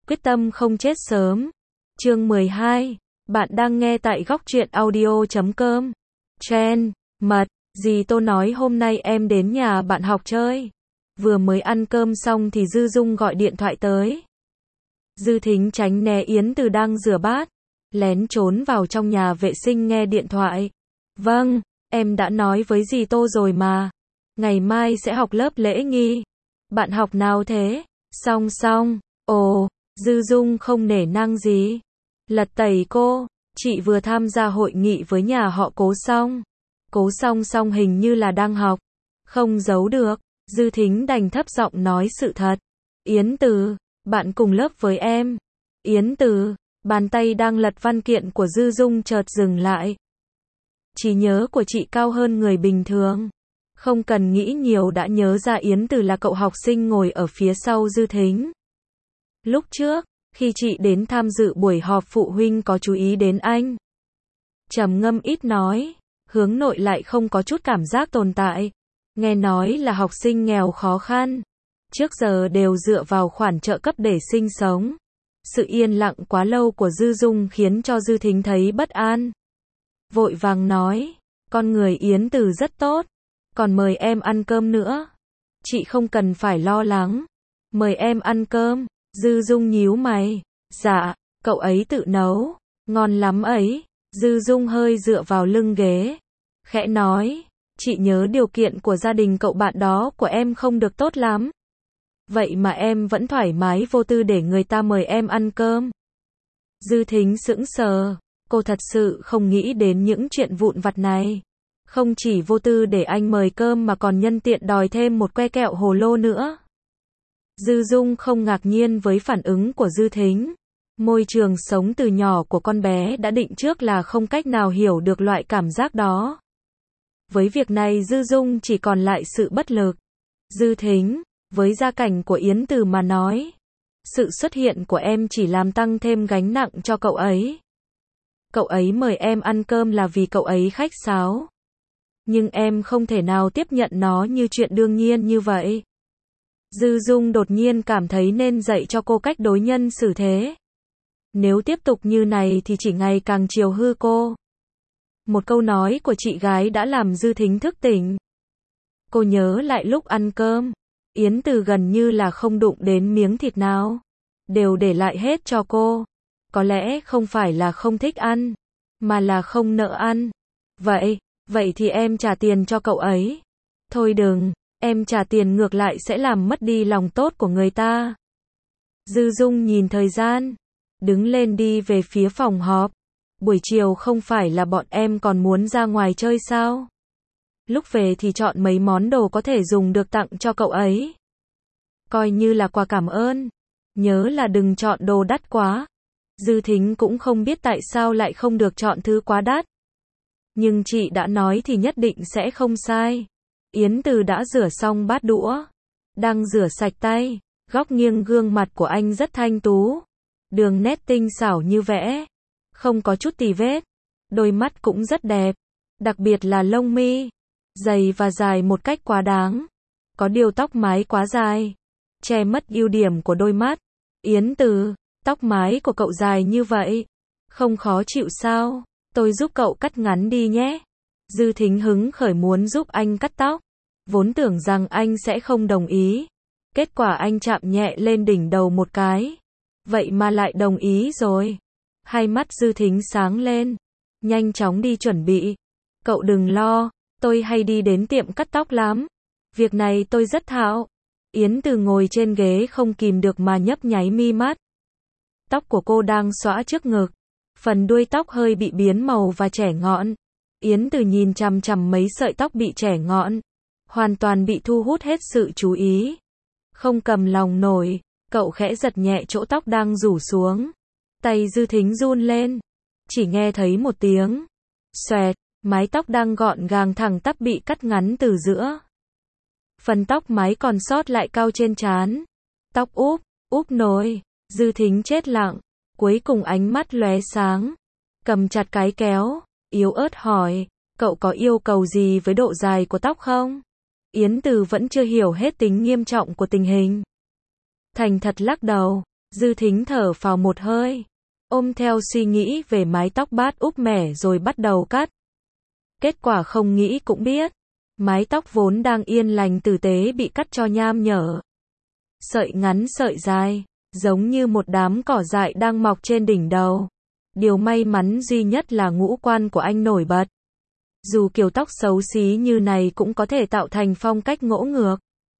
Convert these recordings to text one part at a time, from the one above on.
quyết tâm không chết sớm. Chương 12. Bạn đang nghe tại góc truyện audio.com. Chen, mật, dì Tô nói hôm nay em đến nhà bạn học chơi. Vừa mới ăn cơm xong thì Dư Dung gọi điện thoại tới. Dư Thính tránh né Yến Từ đang rửa bát, lén trốn vào trong nhà vệ sinh nghe điện thoại. Vâng, em đã nói với dì Tô rồi mà. Ngày mai sẽ học lớp lễ nghi. Bạn học nào thế? Xong. Ồ, Dư Dung không nể nang gì. Lật tẩy cô, chị vừa tham gia hội nghị với nhà họ Cố xong. Cố xong hình như là đang học. Không giấu được, Dư Thính đành thấp giọng nói sự thật. Yến Từ, bạn cùng lớp với em. Yến Từ, bàn tay đang lật văn kiện của Dư Dung chợt dừng lại. Trí nhớ của chị cao hơn người bình thường. Không cần nghĩ nhiều đã nhớ ra Yến Từ là cậu học sinh ngồi ở phía sau Dư Thính. Lúc trước, khi chị đến tham dự buổi họp phụ huynh có chú ý đến anh. Trầm ngâm ít nói, hướng nội lại không có chút cảm giác tồn tại. Nghe nói là học sinh nghèo khó khăn. Trước giờ đều dựa vào khoản trợ cấp để sinh sống. Sự yên lặng quá lâu của Dư Dung khiến cho Dư Thính thấy bất an. Vội vàng nói, con người Yến Từ rất tốt. Còn mời em ăn cơm nữa. Chị không cần phải lo lắng. Mời em ăn cơm. Dư Dung nhíu mày. Dạ, cậu ấy tự nấu. Ngon lắm ấy. Dư Dung hơi dựa vào lưng ghế. Khẽ nói, chị nhớ điều kiện của gia đình cậu bạn đó của em không được tốt lắm. Vậy mà em vẫn thoải mái vô tư để người ta mời em ăn cơm. Dư Thính sững sờ. Cô thật sự không nghĩ đến những chuyện vụn vặt này. Không chỉ vô tư để anh mời cơm mà còn nhân tiện đòi thêm một que kẹo hồ lô nữa. Dư Dung không ngạc nhiên với phản ứng của Dư Thính. Môi trường sống từ nhỏ của con bé đã định trước là không cách nào hiểu được loại cảm giác đó. Với việc này Dư Dung chỉ còn lại sự bất lực. Dư Thính, với gia cảnh của Yến Từ mà nói, sự xuất hiện của em chỉ làm tăng thêm gánh nặng cho cậu ấy. Cậu ấy mời em ăn cơm là vì cậu ấy khách sáo. Nhưng em không thể nào tiếp nhận nó như chuyện đương nhiên như vậy. Dư Dung đột nhiên cảm thấy nên dạy cho cô cách đối nhân xử thế. Nếu tiếp tục như này thì chỉ ngày càng chiều hư cô. Một câu nói của chị gái đã làm Dư Thính thức tỉnh. Cô nhớ lại lúc ăn cơm, Yến Từ gần như là không đụng đến miếng thịt nào. Đều để lại hết cho cô. Có lẽ không phải là không thích ăn, mà là không nỡ ăn. Vậy thì em trả tiền cho cậu ấy. Thôi đừng, em trả tiền ngược lại sẽ làm mất đi lòng tốt của người ta. Dư Dung nhìn thời gian, đứng lên đi về phía phòng họp. Buổi chiều không phải là bọn em còn muốn ra ngoài chơi sao? Lúc về thì chọn mấy món đồ có thể dùng được tặng cho cậu ấy. Coi như là quà cảm ơn. Nhớ là đừng chọn đồ đắt quá. Dư Thính cũng không biết tại sao lại không được chọn thứ quá đắt. Nhưng chị đã nói thì nhất định sẽ không sai. Yến Từ đã rửa xong bát đũa. Đang rửa sạch tay. Góc nghiêng gương mặt của anh rất thanh tú. Đường nét tinh xảo như vẽ. Không có chút tì vết. Đôi mắt cũng rất đẹp. Đặc biệt là lông mi. Dày và dài một cách quá đáng. Có điều tóc mái quá dài. Che mất ưu điểm của đôi mắt. Yến Từ, tóc mái của cậu dài như vậy. Không khó chịu sao? Tôi giúp cậu cắt ngắn đi nhé. Dư Thính hứng khởi muốn giúp anh cắt tóc. Vốn tưởng rằng anh sẽ không đồng ý. Kết quả anh chạm nhẹ lên đỉnh đầu một cái. Vậy mà lại đồng ý rồi. Hai mắt Dư Thính sáng lên. Nhanh chóng đi chuẩn bị. Cậu đừng lo, tôi hay đi đến tiệm cắt tóc lắm. Việc này tôi rất thạo. Yến Từ ngồi trên ghế không kìm được mà nhấp nháy mi mắt. Tóc của cô đang xõa trước ngực. Phần đuôi tóc hơi bị biến màu và trẻ ngọn. Yến Từ nhìn chằm chằm mấy sợi tóc bị trẻ ngọn. Hoàn toàn bị thu hút hết sự chú ý. Không cầm lòng nổi, cậu khẽ giật nhẹ chỗ tóc đang rủ xuống. Tay Dư Thính run lên. Chỉ nghe thấy một tiếng. Xoẹt, mái tóc đang gọn gàng thẳng tắp bị cắt ngắn từ giữa. Phần tóc mái còn sót lại cao trên trán. Tóc úp nồi. Dư Thính chết lặng. Cuối cùng ánh mắt lóe sáng. Cầm chặt cái kéo. Yếu ớt hỏi. Cậu có yêu cầu gì với độ dài của tóc không? Yến Từ vẫn chưa hiểu hết tính nghiêm trọng của tình hình. Thành thật lắc đầu. Dư Thính thở phào một hơi, ôm theo suy nghĩ về mái tóc bát úp mẻ rồi bắt đầu cắt. Kết quả không nghĩ cũng biết, mái tóc vốn đang yên lành tử tế bị cắt cho nham nhở. Sợi ngắn sợi dài, giống như một đám cỏ dại đang mọc trên đỉnh đầu. Điều may mắn duy nhất là ngũ quan của anh nổi bật. Dù kiểu tóc xấu xí như này cũng có thể tạo thành phong cách ngỗ ngược.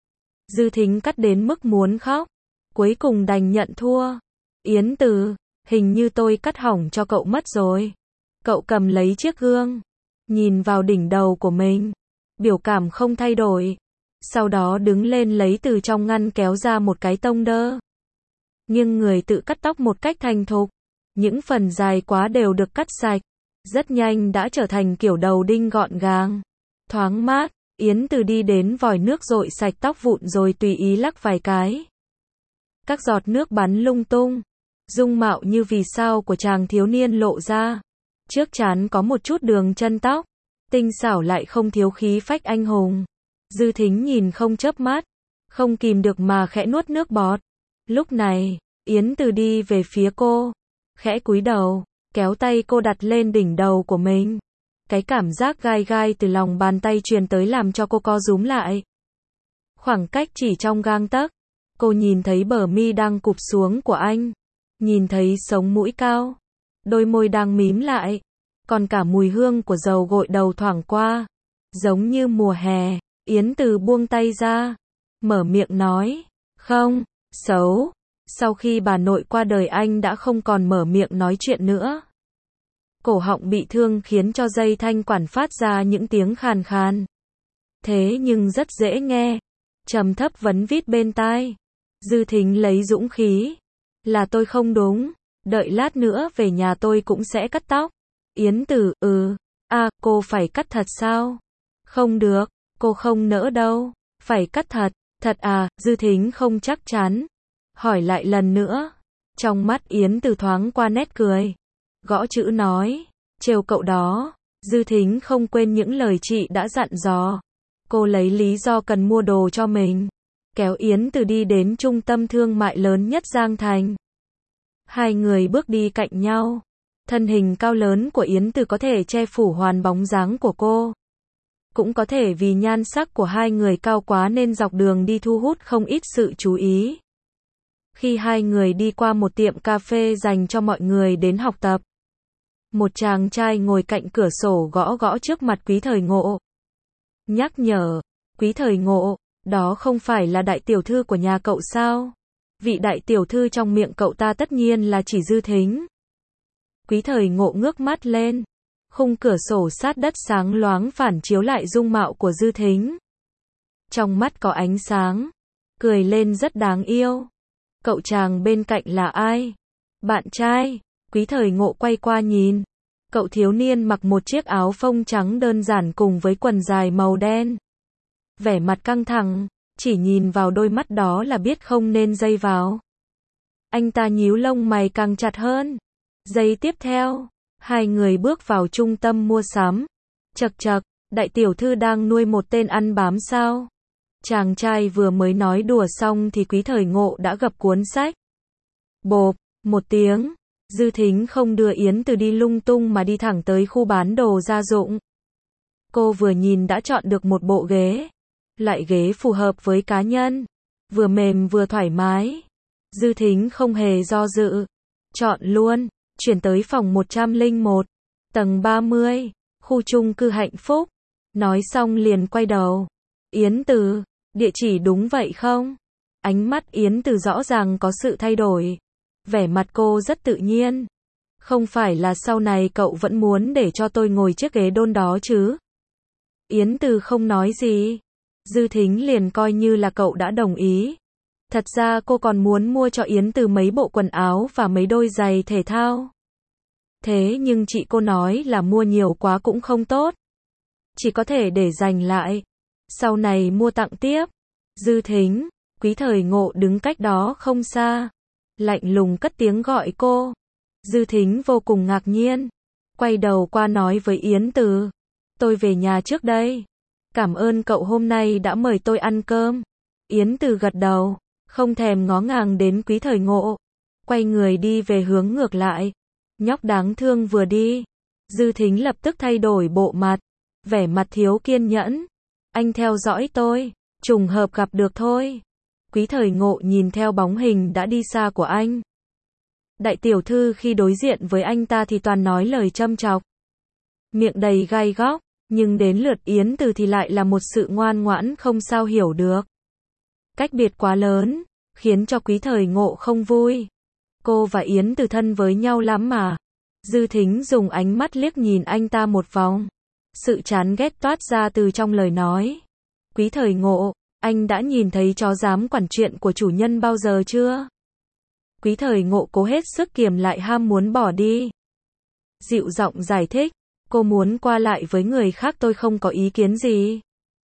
Dư Thính cắt đến mức muốn khóc, cuối cùng đành nhận thua. Yến Từ, hình như tôi cắt hỏng cho cậu mất rồi. Cậu cầm lấy chiếc gương, nhìn vào đỉnh đầu của mình, biểu cảm không thay đổi. Sau đó đứng lên lấy từ trong ngăn kéo ra một cái tông đơ. Nhưng người tự cắt tóc một cách thành thục. Những phần dài quá đều được cắt sạch. Rất nhanh đã trở thành kiểu đầu đinh gọn gàng, thoáng mát. Yến Từ đi đến vòi nước dội sạch tóc vụn rồi tùy ý lắc vài cái. Các giọt nước bắn lung tung. Dung mạo như vì sao của chàng thiếu niên lộ ra. Trước trán có một chút đường chân tóc, tinh xảo lại không thiếu khí phách anh hùng. Dư Thính nhìn không chớp mắt, không kìm được mà khẽ nuốt nước bọt. Lúc này, Yến Từ đi về phía cô, khẽ cúi đầu, kéo tay cô đặt lên đỉnh đầu của mình. Cái cảm giác gai gai từ lòng bàn tay truyền tới làm cho cô co rúm lại. Khoảng cách chỉ trong gang tấc, cô nhìn thấy bờ mi đang cụp xuống của anh, nhìn thấy sống mũi cao, đôi môi đang mím lại, còn cả mùi hương của dầu gội đầu thoảng qua, giống như mùa hè. Yến Từ buông tay ra, mở miệng nói, không, xấu. Sau khi bà nội qua đời anh đã không còn mở miệng nói chuyện nữa. Cổ họng bị thương khiến cho dây thanh quản phát ra những tiếng khàn khàn. Thế nhưng rất dễ nghe, trầm thấp vấn vít bên tai. Dư Thính lấy dũng khí, là tôi không đúng, đợi lát nữa về nhà tôi cũng sẽ cắt tóc. Yến Từ, cô phải cắt thật sao? Không được, cô không nỡ đâu, phải cắt thật. Thật à? Dư Thính không chắc chắn, hỏi lại lần nữa. Trong mắt Yến Từ thoáng qua nét cười, gõ chữ nói, trêu cậu đó. Dư Thính không quên những lời chị đã dặn dò. Cô lấy lý do cần mua đồ cho mình, kéo Yến Từ đi đến trung tâm thương mại lớn nhất Giang Thành. Hai người bước đi cạnh nhau. Thân hình cao lớn của Yến Từ có thể che phủ hoàn bóng dáng của cô. Cũng có thể vì nhan sắc của hai người cao quá nên dọc đường đi thu hút không ít sự chú ý. Khi hai người đi qua một tiệm cà phê dành cho mọi người đến học tập, một chàng trai ngồi cạnh cửa sổ gõ gõ trước mặt Quý Thời Ngộ. Nhắc nhở, Quý Thời Ngộ, đó không phải là đại tiểu thư của nhà cậu sao? Vị đại tiểu thư trong miệng cậu ta tất nhiên là chỉ Dư Thính. Quý Thời Ngộ ngước mắt lên, khung cửa sổ sát đất sáng loáng phản chiếu lại dung mạo của Dư Thính. Trong mắt có ánh sáng, cười lên rất đáng yêu. Cậu chàng bên cạnh là ai? Bạn trai. Quý Thời Ngộ quay qua nhìn. Cậu thiếu niên mặc một chiếc áo phông trắng đơn giản cùng với quần dài màu đen. Vẻ mặt căng thẳng, chỉ nhìn vào đôi mắt đó là biết không nên dây vào. Anh ta nhíu lông mày càng chặt hơn. Giây tiếp theo, hai người bước vào trung tâm mua sắm. Chậc chậc, đại tiểu thư đang nuôi một tên ăn bám sao? Chàng trai vừa mới nói đùa xong thì Quý Thời Ngộ đã gập cuốn sách. Bộp, một tiếng, Dư Thính không đưa Yến Từ đi lung tung mà đi thẳng tới khu bán đồ gia dụng. Cô vừa nhìn đã chọn được một bộ ghế. Loại ghế phù hợp với cá nhân, vừa mềm vừa thoải mái. Dư Thính không hề do dự, chọn luôn, chuyển tới phòng 101, tầng 30, khu chung cư Hạnh Phúc. Nói xong liền quay đầu. Yến Từ, địa chỉ đúng vậy không? Ánh mắt Yến Từ rõ ràng có sự thay đổi. Vẻ mặt cô rất tự nhiên. Không phải là sau này cậu vẫn muốn để cho tôi ngồi chiếc ghế đôn đó chứ? Yến Từ không nói gì. Dư Thính liền coi như là cậu đã đồng ý. Thật ra cô còn muốn mua cho Yến Từ mấy bộ quần áo và mấy đôi giày thể thao. Thế nhưng chị cô nói là mua nhiều quá cũng không tốt. Chỉ có thể để dành lại. Sau này mua tặng tiếp. Dư Thính, Quý Thời Ngộ đứng cách đó không xa. Lạnh lùng cất tiếng gọi cô. Dư Thính vô cùng ngạc nhiên. Quay đầu qua nói với Yến Từ. Tôi về nhà trước đây. Cảm ơn cậu hôm nay đã mời tôi ăn cơm. Yến Từ gật đầu, không thèm ngó ngàng đến Quý Thời Ngộ. quay người đi về hướng ngược lại. Nhóc đáng thương vừa đi, Dư Thính lập tức thay đổi bộ mặt, vẻ mặt thiếu kiên nhẫn. Anh theo dõi tôi, trùng hợp gặp được thôi. Quý Thời Ngộ nhìn theo bóng hình đã đi xa của anh. Đại tiểu thư khi đối diện với anh ta thì toàn nói lời châm chọc, miệng đầy gai góc, nhưng đến lượt Yến Từ thì lại là một sự ngoan ngoãn không sao hiểu được. Cách biệt quá lớn, khiến cho Quý Thời Ngộ không vui. Cô và Yến Từ thân với nhau lắm mà. Dư Thính dùng ánh mắt liếc nhìn anh ta một vòng. Sự chán ghét toát ra từ trong lời nói. Quý Thời Ngộ, anh đã nhìn thấy chó dám quản chuyện của chủ nhân bao giờ chưa? Quý Thời Ngộ cố hết sức kiềm lại ham muốn bỏ đi. Dịu giọng giải thích, cô muốn qua lại với người khác tôi không có ý kiến gì.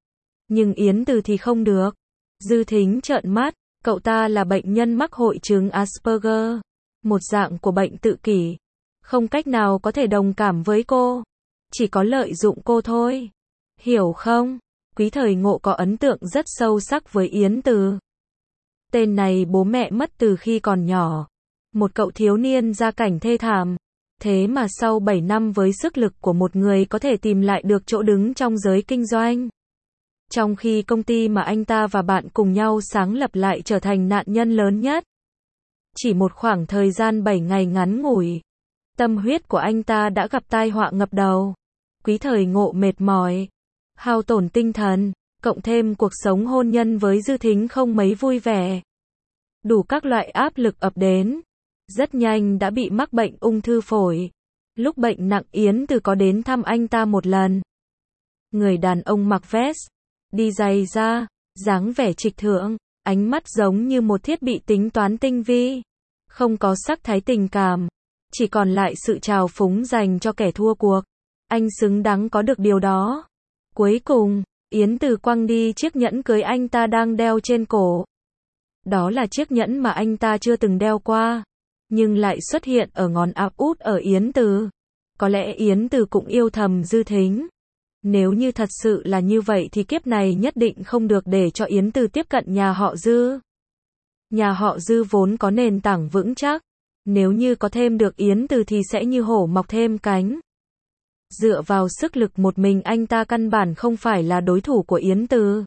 Nhưng Yến Từ thì không được. Dư Thính trợn mắt, cậu ta là bệnh nhân mắc hội chứng Asperger, một dạng của bệnh tự kỷ. Không cách nào có thể đồng cảm với cô, chỉ có lợi dụng cô thôi. Hiểu không? Quý Thời Ngộ có ấn tượng rất sâu sắc với Yến Từ. Tên này bố mẹ mất từ khi còn nhỏ. Một cậu thiếu niên gia cảnh thê thảm. Thế mà sau 7 năm với sức lực của một người có thể tìm lại được chỗ đứng trong giới kinh doanh. Trong khi công ty mà anh ta và bạn cùng nhau sáng lập lại trở thành nạn nhân lớn nhất. Chỉ một khoảng thời gian 7 ngày ngắn ngủi, tâm huyết của anh ta đã gặp tai họa ngập đầu. Quý Thời Ngộ mệt mỏi, hao tổn tinh thần, cộng thêm cuộc sống hôn nhân với Dư Thính không mấy vui vẻ. Đủ các loại áp lực ập đến. Rất nhanh đã bị mắc bệnh ung thư phổi. Lúc bệnh nặng Yến Từ có đến thăm anh ta một lần. Người đàn ông mặc vest, đi giày da, dáng vẻ trịch thượng, ánh mắt giống như một thiết bị tính toán tinh vi. Không có sắc thái tình cảm, chỉ còn lại sự trào phúng dành cho kẻ thua cuộc. Anh xứng đáng có được điều đó. Cuối cùng, Yến Từ quăng đi chiếc nhẫn cưới anh ta đang đeo trên cổ. Đó là chiếc nhẫn mà anh ta chưa từng đeo qua, nhưng lại xuất hiện ở ngón áp út ở Yến Từ. Có lẽ Yến Từ cũng yêu thầm Dư Thính. Nếu như thật sự là như vậy thì kiếp này nhất định không được để cho Yến Từ tiếp cận nhà họ Dư. Nhà họ Dư vốn có nền tảng vững chắc. Nếu như có thêm được Yến Từ thì sẽ như hổ mọc thêm cánh. Dựa vào sức lực một mình anh ta căn bản không phải là đối thủ của Yến Từ.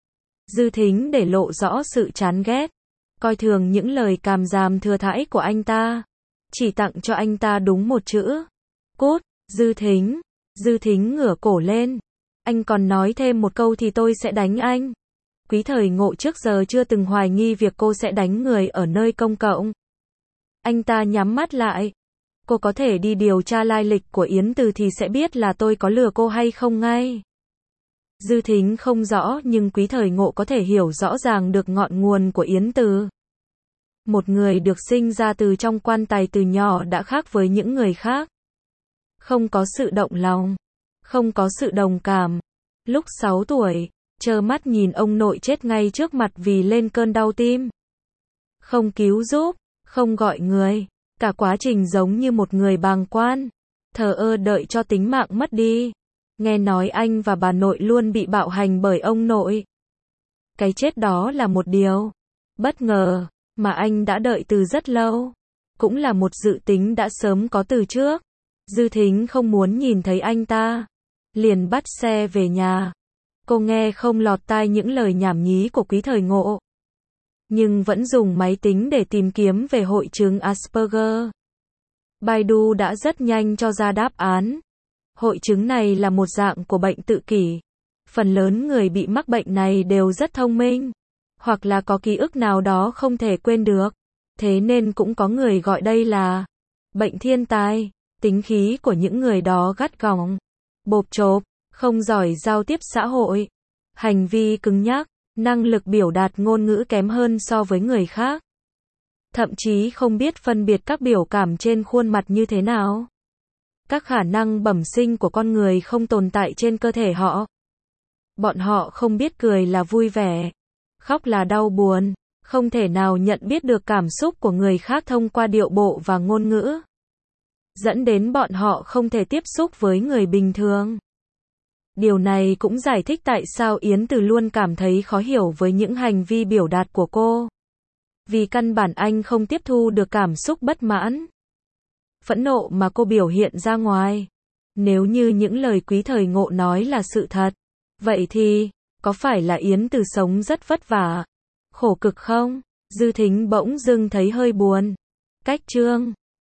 Dư Thính để lộ rõ sự chán ghét, coi thường những lời càm ràm thừa thãi của anh ta. Chỉ tặng cho anh ta đúng một chữ. Cút, Dư Thính. Dư Thính ngửa cổ lên. Anh còn nói thêm một câu thì tôi sẽ đánh anh. Quý Thời Ngộ trước giờ chưa từng hoài nghi việc cô sẽ đánh người ở nơi công cộng. Anh ta nhắm mắt lại. Cô có thể đi điều tra lai lịch của Yến Từ thì sẽ biết là tôi có lừa cô hay không ngay. Dư Thính không rõ nhưng Quý Thời Ngộ có thể hiểu rõ ràng được ngọn nguồn của Yến Từ. Một người được sinh ra từ trong quan tài từ nhỏ đã khác với những người khác. Không có sự động lòng, không có sự đồng cảm. Lúc 6 tuổi, trơ mắt nhìn ông nội chết ngay trước mặt vì lên cơn đau tim. Không cứu giúp, không gọi người, cả quá trình giống như một người bàng quan, thờ ơ đợi cho tính mạng mất đi. Nghe nói anh và bà nội luôn bị bạo hành bởi ông nội. Cái chết đó là một điều bất ngờ mà anh đã đợi từ rất lâu. Cũng là một dự tính đã sớm có từ trước. Dư Thính không muốn nhìn thấy anh ta, liền bắt xe về nhà. Cô nghe không lọt tai những lời nhảm nhí của Quý Thời Ngộ, nhưng vẫn dùng máy tính để tìm kiếm về hội chứng Asperger. Baidu đã rất nhanh cho ra đáp án. Hội chứng này là một dạng của bệnh tự kỷ. Phần lớn người bị mắc bệnh này đều rất thông minh, hoặc là có ký ức nào đó không thể quên được. Thế nên cũng có người gọi đây là bệnh thiên tài. Tính khí của những người đó gắt gỏng, bộp chộp, không giỏi giao tiếp xã hội, hành vi cứng nhắc, năng lực biểu đạt ngôn ngữ kém hơn so với người khác. Thậm chí không biết phân biệt các biểu cảm trên khuôn mặt như thế nào. Các khả năng bẩm sinh của con người không tồn tại trên cơ thể họ. Bọn họ không biết cười là vui vẻ, khóc là đau buồn, không thể nào nhận biết được cảm xúc của người khác thông qua điệu bộ và ngôn ngữ. Dẫn đến bọn họ không thể tiếp xúc với người bình thường. Điều này cũng giải thích tại sao Yến Từ luôn cảm thấy khó hiểu với những hành vi biểu đạt của cô. Vì căn bản anh không tiếp thu được cảm xúc bất mãn, phẫn nộ mà cô biểu hiện ra ngoài. Nếu như những lời Quý Thời Ngộ nói là sự thật, vậy thì, có phải là Yến Từ sống rất vất vả, khổ cực không? Dư Thính bỗng dưng thấy hơi buồn. Cách chương